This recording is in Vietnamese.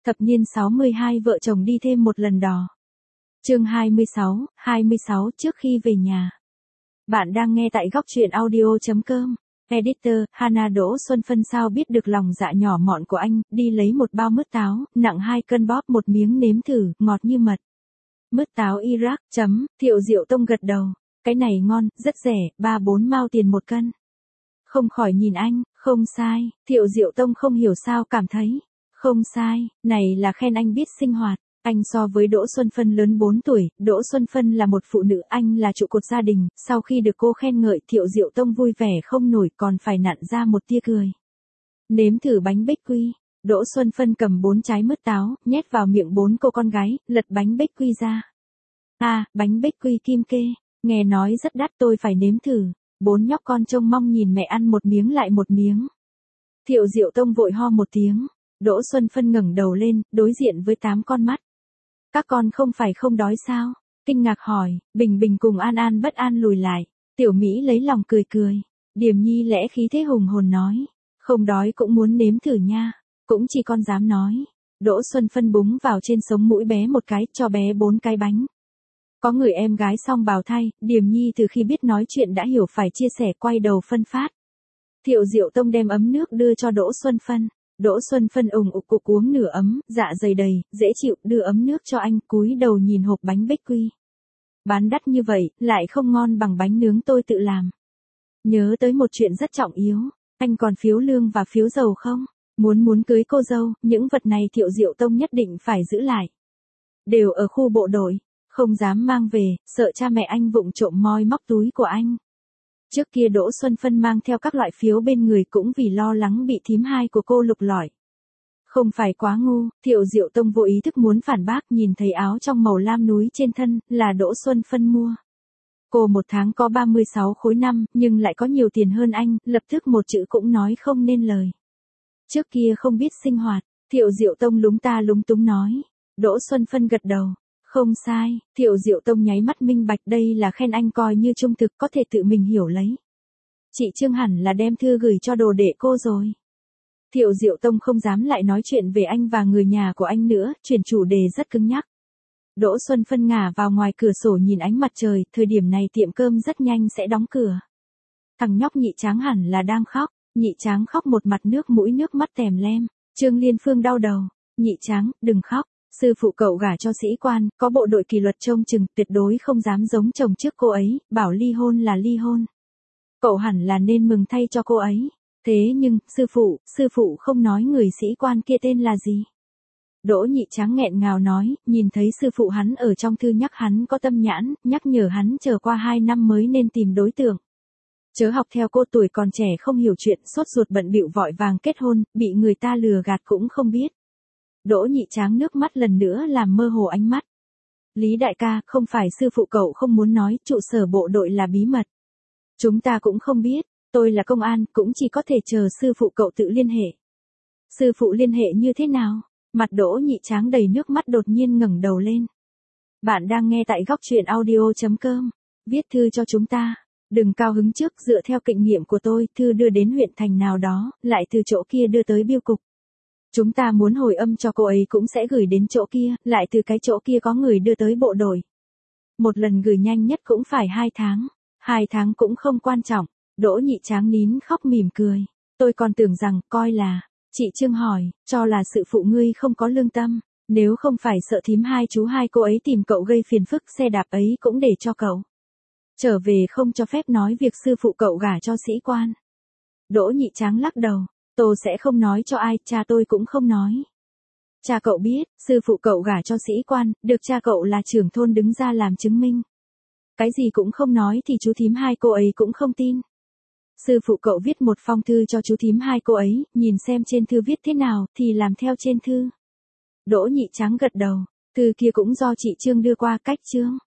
Thập niên 62 vợ chồng đi thêm một lần đò. Chương 26 trước khi về nhà. Bạn đang nghe tại góc truyện audio.com. Editor, Hana Đỗ Xuân Phân sao biết được lòng dạ nhỏ mọn của anh, đi lấy một bao mứt táo, nặng 2 cân bóp một miếng nếm thử, ngọt như mật. Mứt táo Iraq, Thiệu Diệu Tông gật đầu. Cái này ngon, rất rẻ, 3-4 mao tiền một cân. Không khỏi nhìn anh, không sai, Thiệu Diệu Tông không hiểu sao cảm thấy. Không sai, này là khen anh biết sinh hoạt. Anh so với Đỗ Xuân Phân lớn 4 tuổi, Đỗ Xuân Phân là một phụ nữ, anh là trụ cột gia đình, sau khi được cô khen ngợi Thiệu Diệu Tông vui vẻ không nổi còn phải nặn ra một tia cười. Nếm thử bánh bích quy, Đỗ Xuân Phân cầm 4 trái mứt táo, nhét vào miệng 4 cô con gái, lật bánh bích quy ra. Bánh bích quy kim kê, nghe nói rất đắt tôi phải nếm thử, 4 nhóc con trông mong nhìn mẹ ăn một miếng lại một miếng. Thiệu Diệu Tông vội ho một tiếng. Đỗ Xuân Phân ngẩng đầu lên, đối diện với 8 con mắt. Các con không phải không đói sao? Kinh ngạc hỏi, Bình Bình cùng An An bất an lùi lại. Tiểu Mỹ lấy lòng cười cười. Điềm Nhi lẽ khí thế hùng hồn nói. Không đói cũng muốn nếm thử nha. Cũng chỉ con dám nói. Đỗ Xuân Phân búng vào trên sống mũi bé một cái, cho bé 4 cái bánh. Có người em gái song bào thai, Điềm Nhi từ khi biết nói chuyện đã hiểu phải chia sẻ quay đầu phân phát. Thiệu Diệu Tông đem ấm nước đưa cho Đỗ Xuân Phân. Đỗ Xuân Phân ủng ục cục uống nửa ấm, dạ dày đầy, dễ chịu, đưa ấm nước cho anh, cúi đầu nhìn hộp bánh bích quy. Bán đắt như vậy, lại không ngon bằng bánh nướng tôi tự làm. Nhớ tới một chuyện rất trọng yếu, anh còn phiếu lương và phiếu dầu không? Muốn cưới cô dâu, những vật này Thiệu Diệu Tông nhất định phải giữ lại. Đều ở khu bộ đội, không dám mang về, sợ cha mẹ anh vụng trộm moi móc túi của anh. Trước kia Đỗ Xuân Phân mang theo các loại phiếu bên người cũng vì lo lắng bị thím hai của cô lục lọi. Không phải quá ngu, Thiệu Diệu Tông vô ý thức muốn phản bác nhìn thấy áo trong màu lam núi trên thân, là Đỗ Xuân Phân mua. Cô một tháng có 36 khối năm, nhưng lại có nhiều tiền hơn anh, lập tức một chữ cũng nói không nên lời. Trước kia không biết sinh hoạt, Thiệu Diệu Tông lúng ta lúng túng nói. Đỗ Xuân Phân gật đầu. Không sai, Thiệu Diệu Tông nháy mắt minh bạch đây là khen anh coi như trung thực có thể tự mình hiểu lấy. Chị Trương hẳn là đem thư gửi cho đồ đệ cô rồi. Thiệu Diệu Tông không dám lại nói chuyện về anh và người nhà của anh nữa, chuyển chủ đề rất cứng nhắc. Đỗ Xuân Phân ngả vào ngoài cửa sổ nhìn ánh mặt trời, thời điểm này tiệm cơm rất nhanh sẽ đóng cửa. Thằng nhóc Nhị Tráng hẳn là đang khóc, Nhị Tráng khóc một mặt nước mũi nước mắt tèm lem. Trương Liên Phương đau đầu, Nhị Tráng, đừng khóc. Sư phụ cậu gả cho sĩ quan, có bộ đội kỷ luật trông chừng, tuyệt đối không dám giống chồng trước cô ấy, bảo ly hôn là ly hôn. Cậu hẳn là nên mừng thay cho cô ấy. Thế nhưng, sư phụ không nói người sĩ quan kia tên là gì. Đỗ Nhị Tráng nghẹn ngào nói, nhìn thấy sư phụ hắn ở trong thư nhắc hắn có tâm nhãn, nhắc nhở hắn chờ qua 2 năm mới nên tìm đối tượng. Chớ học theo cô tuổi còn trẻ không hiểu chuyện, sốt ruột bận bịu vội vàng kết hôn, bị người ta lừa gạt cũng không biết. Đỗ Nhị Tráng nước mắt lần nữa làm mơ hồ ánh mắt. Lý đại ca, không phải sư phụ cậu không muốn nói, trụ sở bộ đội là bí mật. Chúng ta cũng không biết, tôi là công an, cũng chỉ có thể chờ sư phụ cậu tự liên hệ. Sư phụ liên hệ như thế nào? Mặt Đỗ Nhị Tráng đầy nước mắt đột nhiên ngẩng đầu lên. Bạn đang nghe tại góc truyện audio.com. Viết thư cho chúng ta. Đừng cao hứng trước, dựa theo kinh nghiệm của tôi, thư đưa đến huyện thành nào đó, lại từ chỗ kia đưa tới bưu cục. Chúng ta muốn hồi âm cho cô ấy cũng sẽ gửi đến chỗ kia, lại từ cái chỗ kia có người đưa tới bộ đội. Một lần gửi nhanh nhất cũng phải 2 tháng. 2 tháng cũng không quan trọng. Đỗ Nhị Tráng nín khóc mỉm cười. Tôi còn tưởng rằng, coi là, chị Trương hỏi, cho là sự phụ ngươi không có lương tâm. Nếu không phải sợ thím hai chú hai cô ấy tìm cậu gây phiền phức, xe đạp ấy cũng để cho cậu. Trở về không cho phép nói việc sư phụ cậu gả cho sĩ quan. Đỗ Nhị Tráng lắc đầu. Tôi sẽ không nói cho ai, cha tôi cũng không nói. Cha cậu biết, sư phụ cậu gả cho sĩ quan, được cha cậu là trưởng thôn đứng ra làm chứng minh. Cái gì cũng không nói thì chú thím hai cô ấy cũng không tin. Sư phụ cậu viết một phong thư cho chú thím hai cô ấy, nhìn xem trên thư viết thế nào thì làm theo trên thư. Đỗ Nhị Tráng gật đầu, thư kia cũng do chị Trương đưa qua cách Trương.